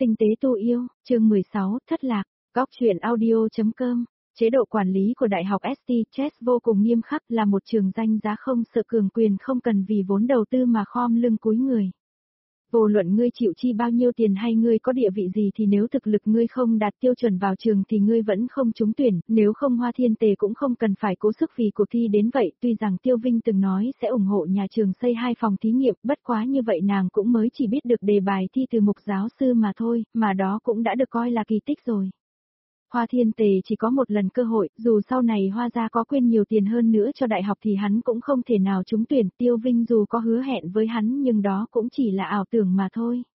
Tinh tế tu yêu, chương 16, thất lạc, góc truyện audio.com. Chế độ quản lý của Đại học ST Chess vô cùng nghiêm khắc, là một trường danh giá không sợ cường quyền, không cần vì vốn đầu tư mà khom lưng cúi người. Vô luận ngươi chịu chi bao nhiêu tiền hay ngươi có địa vị gì thì nếu thực lực ngươi không đạt tiêu chuẩn vào trường thì ngươi vẫn không trúng tuyển, nếu không Hoa Thiên Tề cũng không cần phải cố sức vì cuộc thi đến vậy. Tuy rằng Tiêu Vinh từng nói sẽ ủng hộ nhà trường xây 2 phòng thí nghiệm, bất quá như vậy nàng cũng mới chỉ biết được đề bài thi từ mục giáo sư mà thôi, mà đó cũng đã được coi là kỳ tích rồi. Hoa Thiên Tề chỉ có một lần cơ hội, dù sau này Hoa gia có quyên nhiều tiền hơn nữa cho đại học thì hắn cũng không thể nào trúng tuyển. Tiêu Vinh dù có hứa hẹn với hắn nhưng đó cũng chỉ là ảo tưởng mà thôi.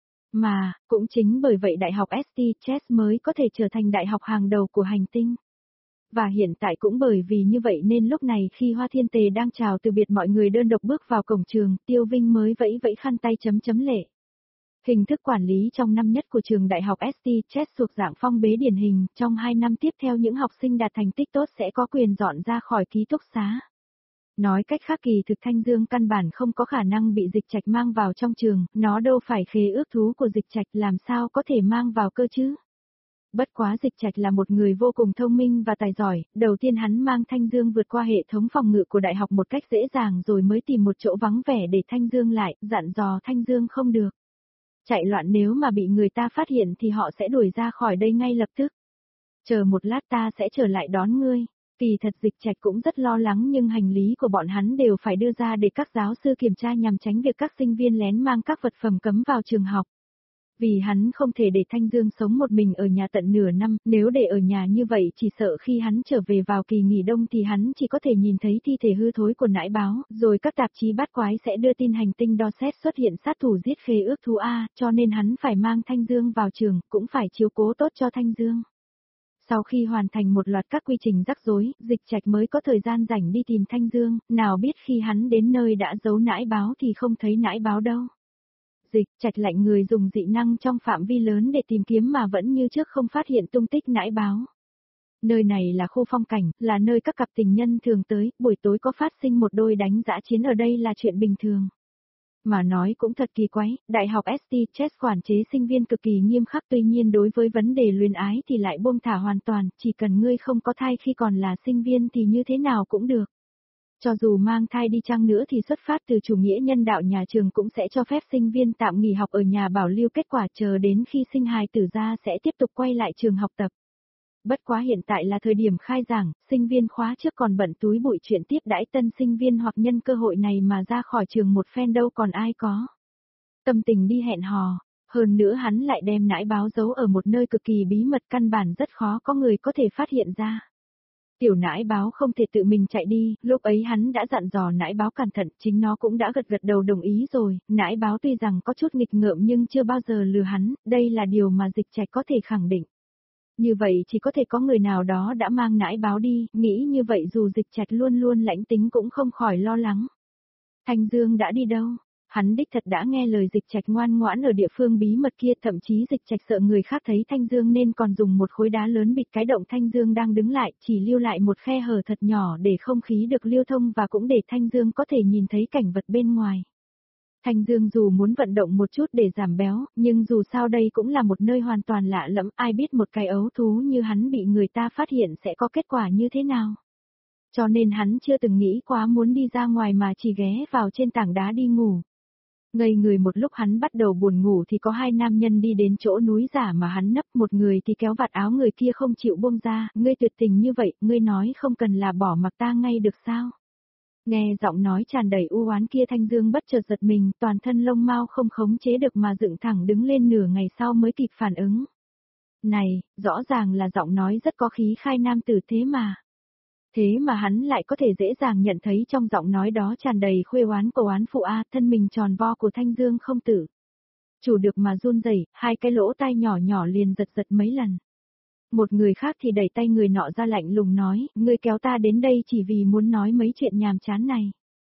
Mà, cũng chính bởi vậy Đại học ST Chess mới có thể trở thành đại học hàng đầu của hành tinh. Và hiện tại cũng bởi vì như vậy nên lúc này khi Hoa Thiên Tề đang chào từ biệt mọi người đơn độc bước vào cổng trường, Tiêu Vinh mới vẫy vẫy khăn tay chấm lệ. Hình thức quản lý trong năm nhất của trường Đại học ST Chess thuộc dạng phong bế điển hình, trong 2 năm tiếp theo những học sinh đạt thành tích tốt sẽ có quyền dọn ra khỏi ký túc xá. Nói cách khác kỳ thực Thanh Dương căn bản không có khả năng bị Dịch Trạch mang vào trong trường, nó đâu phải khế ước thú của Dịch Trạch, làm sao có thể mang vào cơ chứ. Bất quá Dịch Trạch là một người vô cùng thông minh và tài giỏi, đầu tiên hắn mang Thanh Dương vượt qua hệ thống phòng ngự của đại học một cách dễ dàng rồi mới tìm một chỗ vắng vẻ để Thanh Dương lại, dặn dò Thanh Dương không được chạy loạn, nếu mà bị người ta phát hiện thì họ sẽ đuổi ra khỏi đây ngay lập tức. Chờ một lát ta sẽ trở lại đón ngươi. Kỳ thật Dịch Trạch cũng rất lo lắng nhưng hành lý của bọn hắn đều phải đưa ra để các giáo sư kiểm tra nhằm tránh việc các sinh viên lén mang các vật phẩm cấm vào trường học. Vì hắn không thể để Thanh Dương sống một mình ở nhà tận nửa năm, nếu để ở nhà như vậy chỉ sợ khi hắn trở về vào kỳ nghỉ đông thì hắn chỉ có thể nhìn thấy thi thể hư thối của nãi báo, rồi các tạp chí bát quái sẽ đưa tin hành tinh đo xét xuất hiện sát thủ giết khế ước thú A, cho nên hắn phải mang Thanh Dương vào trường, cũng phải chiếu cố tốt cho Thanh Dương. Sau khi hoàn thành một loạt các quy trình rắc rối, Dịch Trạch mới có thời gian rảnh đi tìm Thanh Dương, nào biết khi hắn đến nơi đã giấu nãi báo thì không thấy nãi báo đâu. Dịch Trạch lạnh người dùng dị năng trong phạm vi lớn để tìm kiếm mà vẫn như trước không phát hiện tung tích nãi báo. Nơi này là khu phong cảnh, là nơi các cặp tình nhân thường tới, buổi tối có phát sinh một đôi đánh dã chiến ở đây là chuyện bình thường. Mà nói cũng thật kỳ quái, Đại học ST Chess quản chế sinh viên cực kỳ nghiêm khắc, tuy nhiên đối với vấn đề luyến ái thì lại buông thả hoàn toàn, chỉ cần ngươi không có thai khi còn là sinh viên thì như thế nào cũng được. Cho dù mang thai đi chăng nữa thì xuất phát từ chủ nghĩa nhân đạo nhà trường cũng sẽ cho phép sinh viên tạm nghỉ học ở nhà bảo lưu kết quả, chờ đến khi sinh hài tử ra sẽ tiếp tục quay lại trường học tập. Bất quá hiện tại là thời điểm khai giảng, sinh viên khóa trước còn bận túi bụi chuyện tiếp đãi tân sinh viên hoặc nhân cơ hội này mà ra khỏi trường một phen đâu còn ai có tâm tình đi hẹn hò. Hơn nữa hắn lại đem nãi báo giấu ở một nơi cực kỳ bí mật, căn bản rất khó có người có thể phát hiện ra. Tiểu nãi báo không thể tự mình chạy đi, lúc ấy hắn đã dặn dò nãi báo cẩn thận, chính nó cũng đã gật đầu đồng ý rồi. Nãi báo tuy rằng có chút nghịch ngợm nhưng chưa bao giờ lừa hắn, đây là điều mà Dịch Trạch có thể khẳng định. Như vậy chỉ có thể có người nào đó đã mang nãi báo đi, nghĩ như vậy dù Dịch Trạch luôn luôn lãnh tính cũng không khỏi lo lắng. Thanh Dương đã đi đâu? Hắn đích thật đã nghe lời Dịch Trạch ngoan ngoãn ở địa phương bí mật kia, thậm chí Dịch Trạch sợ người khác thấy Thanh Dương nên còn dùng một khối đá lớn bịt cái động Thanh Dương đang đứng lại, chỉ lưu lại một khe hở thật nhỏ để không khí được lưu thông và cũng để Thanh Dương có thể nhìn thấy cảnh vật bên ngoài. Thanh Dương dù muốn vận động một chút để giảm béo, nhưng dù sao đây cũng là một nơi hoàn toàn lạ lẫm, ai biết một cái ấu thú như hắn bị người ta phát hiện sẽ có kết quả như thế nào. Cho nên hắn chưa từng nghĩ quá muốn đi ra ngoài mà chỉ ghé vào trên tảng đá đi ngủ. Ngây người một lúc hắn bắt đầu buồn ngủ thì có 2 nam nhân đi đến chỗ núi giả mà hắn nấp, một người thì kéo vạt áo người kia không chịu buông ra, ngươi tuyệt tình như vậy, ngươi nói không cần là bỏ mặc ta ngay được sao? Nghe giọng nói tràn đầy u oán kia Thanh Dương bất chợt giật mình, toàn thân lông mao không khống chế được mà dựng thẳng đứng lên, nửa ngày sau mới kịp phản ứng. Này, rõ ràng là giọng nói rất có khí khai nam tử thế mà. Thế mà hắn lại có thể dễ dàng nhận thấy trong giọng nói đó tràn đầy khuê oán của oán phụ a, thân mình tròn vo của Thanh Dương không tự chủ được mà run rẩy, 2 cái lỗ tai nhỏ nhỏ liền giật mấy lần. Một người khác thì đẩy tay người nọ ra lạnh lùng nói, ngươi kéo ta đến đây chỉ vì muốn nói mấy chuyện nhàm chán này.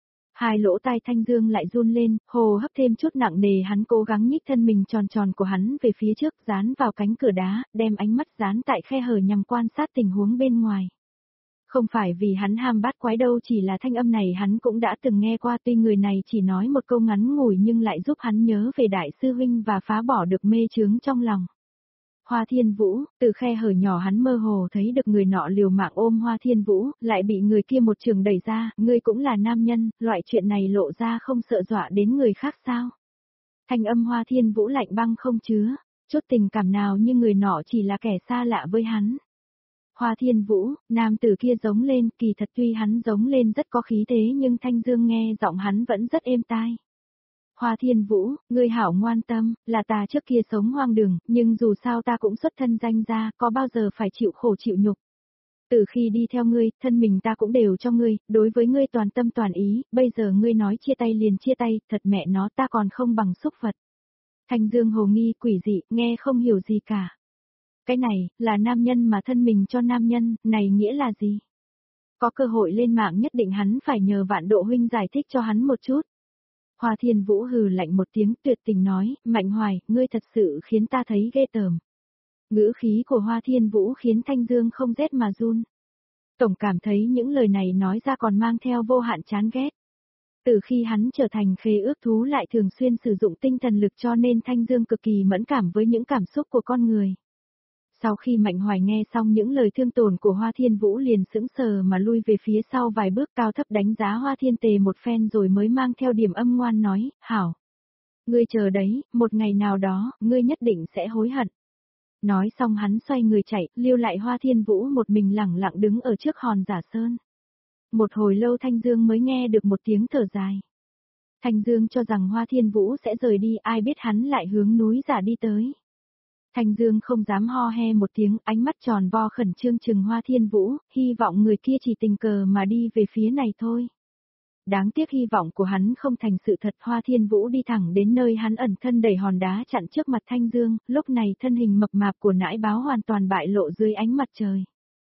2 lỗ tai Thanh Dương lại run lên, hô hấp thêm chút nặng nề, hắn cố gắng nhích thân mình tròn tròn của hắn về phía trước, dán vào cánh cửa đá, đem ánh mắt dán tại khe hở nhằm quan sát tình huống bên ngoài. Không phải vì hắn ham bát quái đâu, chỉ là thanh âm này hắn cũng đã từng nghe qua, tuy người này chỉ nói một câu ngắn ngủi nhưng lại giúp hắn nhớ về đại sư huynh và phá bỏ được mê chướng trong lòng. Hoa Thiên Vũ, từ khe hở nhỏ hắn mơ hồ thấy được người nọ liều mạng ôm Hoa Thiên Vũ, lại bị người kia một trường đẩy ra, ngươi cũng là nam nhân, loại chuyện này lộ ra không sợ dọa đến người khác sao? Thanh âm Hoa Thiên Vũ lạnh băng không chứa chút tình cảm nào, như người nọ chỉ là kẻ xa lạ với hắn. Hoa Thiên Vũ, nam tử kia giống lên, kỳ thật tuy hắn giống lên rất có khí thế nhưng Thanh Dương nghe giọng hắn vẫn rất êm tai. Hoa Thiên Vũ, ngươi hảo ngoan tâm, là ta trước kia sống hoang đường, nhưng dù sao ta cũng xuất thân danh gia, có bao giờ phải chịu khổ chịu nhục. Từ khi đi theo ngươi, thân mình ta cũng đều cho ngươi, đối với ngươi toàn tâm toàn ý, bây giờ ngươi nói chia tay liền chia tay, thật mẹ nó ta còn không bằng súc vật. Thanh Dương hồ nghi quỷ dị, nghe không hiểu gì cả. Cái này, là nam nhân mà thân mình cho nam nhân, này nghĩa là gì? Có cơ hội lên mạng nhất định hắn phải nhờ Vạn Độ huynh giải thích cho hắn một chút. Hoa Thiên Vũ hừ lạnh một tiếng tuyệt tình nói, Mạnh Hoài, ngươi thật sự khiến ta thấy ghê tởm. Ngữ khí của Hoa Thiên Vũ khiến Thanh Dương không rét mà run. Tổng cảm thấy những lời này nói ra còn mang theo vô hạn chán ghét. Từ khi hắn trở thành khế ước thú lại thường xuyên sử dụng tinh thần lực cho nên Thanh Dương cực kỳ mẫn cảm với những cảm xúc của con người. Sau khi Mạnh Hoài nghe xong những lời thương tổn của Hoa Thiên Vũ liền sững sờ mà lui về phía sau vài bước, cao thấp đánh giá Hoa Thiên Tề một phen rồi mới mang theo điểm âm ngoan nói, hảo. Ngươi chờ đấy, một ngày nào đó, ngươi nhất định sẽ hối hận. Nói xong hắn xoay người chạy, lưu lại Hoa Thiên Vũ một mình lẳng lặng đứng ở trước hòn giả sơn. Một hồi lâu Thanh Dương mới nghe được một tiếng thở dài. Thanh Dương cho rằng Hoa Thiên Vũ sẽ rời đi, ai biết hắn lại hướng núi giả đi tới. Thanh Dương không dám ho he một tiếng, ánh mắt tròn vo khẩn trương chừng Hoa Thiên Vũ, hy vọng người kia chỉ tình cờ mà đi về phía này thôi. Đáng tiếc hy vọng của hắn không thành sự thật, Hoa Thiên Vũ đi thẳng đến nơi hắn ẩn thân đẩy hòn đá chặn trước mặt Thanh Dương, lúc này thân hình mập mạp của nãi báo hoàn toàn bại lộ dưới ánh mặt trời.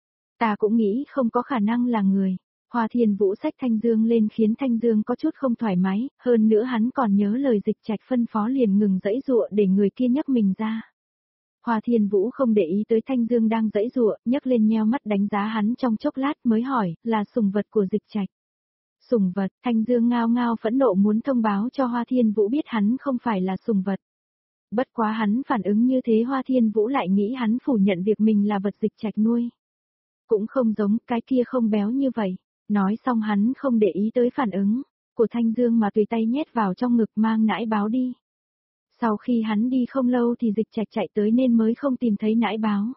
Ta cũng nghĩ không có khả năng là người. Hoa Thiên Vũ xách Thanh Dương lên khiến Thanh Dương có chút không thoải mái, hơn nữa hắn còn nhớ lời Dịch Trạch phân phó liền ngừng giãy giụa để người kia nhấc mình ra. Hoa Thiên Vũ không để ý tới Thanh Dương đang giãy giụa, nhấc lên nheo mắt đánh giá hắn trong chốc lát mới hỏi, là sủng vật của Dịch Trạch. Sủng vật, Thanh Dương ngao ngao phẫn nộ muốn thông báo cho Hoa Thiên Vũ biết hắn không phải là sủng vật. Bất quá hắn phản ứng như thế Hoa Thiên Vũ lại nghĩ hắn phủ nhận việc mình là vật Dịch Trạch nuôi. Cũng không giống, cái kia không béo như vậy. Nói xong hắn không để ý tới phản ứng của Thanh Dương mà tùy tay nhét vào trong ngực mang nãi báo đi. Sau khi hắn đi không lâu thì Dịch Trạch chạy tới nên mới không tìm thấy nãi báo.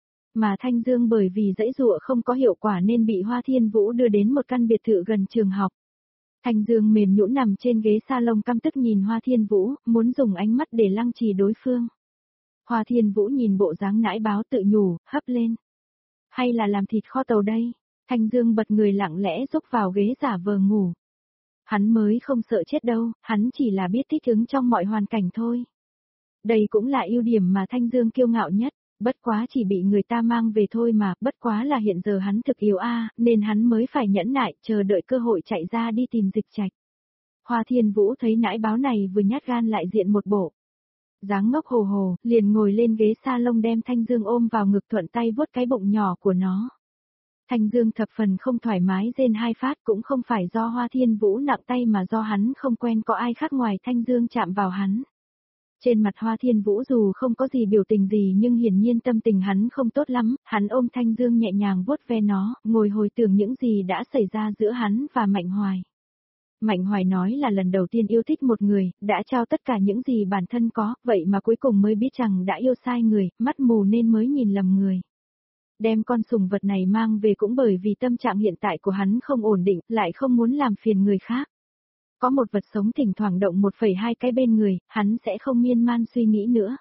Mà Thanh Dương bởi vì giãy giụa không có hiệu quả nên bị Hoa Thiên Vũ đưa đến một căn biệt thự gần trường học. Thanh Dương mềm nhũn nằm trên ghế salon căm tức nhìn Hoa Thiên Vũ, muốn dùng ánh mắt để lăng trì đối phương. Hoa Thiên Vũ nhìn bộ dáng nãi báo tự nhủ, hấp lên. Hay là làm thịt kho tàu đây? Thanh Dương bật người lặng lẽ rúc vào ghế giả vờ ngủ. Hắn mới không sợ chết đâu, hắn chỉ là biết thích ứng trong mọi hoàn cảnh thôi. Đây cũng là ưu điểm mà Thanh Dương kiêu ngạo nhất, bất quá chỉ bị người ta mang về thôi mà, bất quá là hiện giờ hắn thực yếu nên hắn mới phải nhẫn nại chờ đợi cơ hội chạy ra đi tìm Dịch Trạch. Hoa Thiên Vũ thấy nãi báo này vừa nhát gan lại diện một bộ. Dáng ngốc hồ hồ, liền ngồi lên ghế salon đem Thanh Dương ôm vào ngực thuận tay vuốt cái bụng nhỏ của nó. Thanh Dương thập phần không thoải mái rên hai phát, cũng không phải do Hoa Thiên Vũ nặng tay mà do hắn không quen có ai khác ngoài Thanh Dương chạm vào hắn. Trên mặt Hoa Thiên Vũ dù không có gì biểu tình gì nhưng hiển nhiên tâm tình hắn không tốt lắm, hắn ôm Thanh Dương nhẹ nhàng vuốt ve nó, ngồi hồi tưởng những gì đã xảy ra giữa hắn và Mạnh Hoài. Mạnh Hoài nói là lần đầu tiên yêu thích một người, đã trao tất cả những gì bản thân có, vậy mà cuối cùng mới biết rằng đã yêu sai người, mắt mù nên mới nhìn lầm người. Đem con sủng vật này mang về cũng bởi vì tâm trạng hiện tại của hắn không ổn định, lại không muốn làm phiền người khác. Có một vật sống thỉnh thoảng động 1,2 cái bên người, hắn sẽ không miên man suy nghĩ nữa.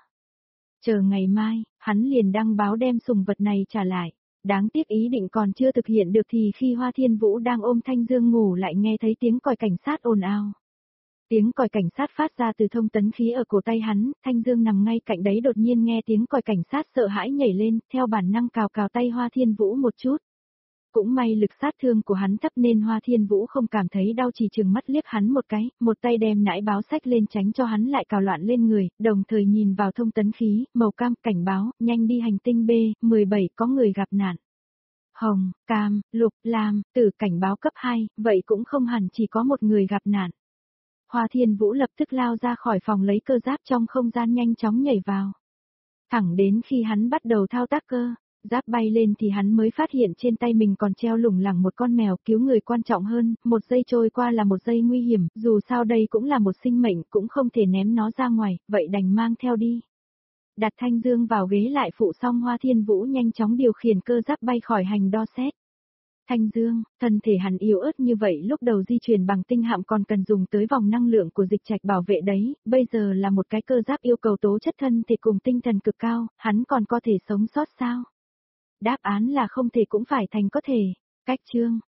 Chờ ngày mai, hắn liền đăng báo đem sủng vật này trả lại. Đáng tiếc ý định còn chưa thực hiện được thì khi Hoa Thiên Vũ đang ôm Thanh Dương ngủ lại nghe thấy tiếng còi cảnh sát ồn ào. Tiếng còi cảnh sát phát ra từ thông tấn khí ở cổ tay hắn, Thanh Dương nằm ngay cạnh đấy đột nhiên nghe tiếng còi cảnh sát sợ hãi nhảy lên, theo bản năng cào cào tay Hoa Thiên Vũ một chút. Cũng may lực sát thương của hắn thấp nên Hoa Thiên Vũ không cảm thấy đau, chỉ trừng mắt liếc hắn một cái, một tay đem nãi báo sách lên tránh cho hắn lại cào loạn lên người, đồng thời nhìn vào thông tấn khí, màu cam, cảnh báo, nhanh đi hành tinh B17 có người gặp nạn. hồng, cam, lục, lam, tử cảnh báo cấp 2, vậy cũng không hẳn chỉ có một người gặp nạn. Hoa Thiên Vũ lập tức lao ra khỏi phòng lấy cơ giáp trong không gian nhanh chóng nhảy vào. Thẳng đến khi hắn bắt đầu thao tác cơ giáp bay lên thì hắn mới phát hiện trên tay mình còn treo lủng lẳng một con mèo. Cứu người quan trọng hơn, một giây trôi qua là một giây nguy hiểm, dù sao đây cũng là một sinh mệnh, cũng không thể ném nó ra ngoài, vậy đành mang theo đi. Đặt Thanh Dương vào ghế lại phụ xong, Hoa Thiên Vũ nhanh chóng điều khiển cơ giáp bay khỏi hành đo xét. Thanh Dương, thân thể hắn yếu ớt như vậy lúc đầu di chuyển bằng tinh hạm còn cần dùng tới vòng năng lượng của dịch trạch bảo vệ đấy, bây giờ là một cái cơ giáp yêu cầu tố chất thân thể cùng tinh thần cực cao, hắn còn có thể sống sót sao? Đáp án là không thể cũng phải thành có thể. Cách chương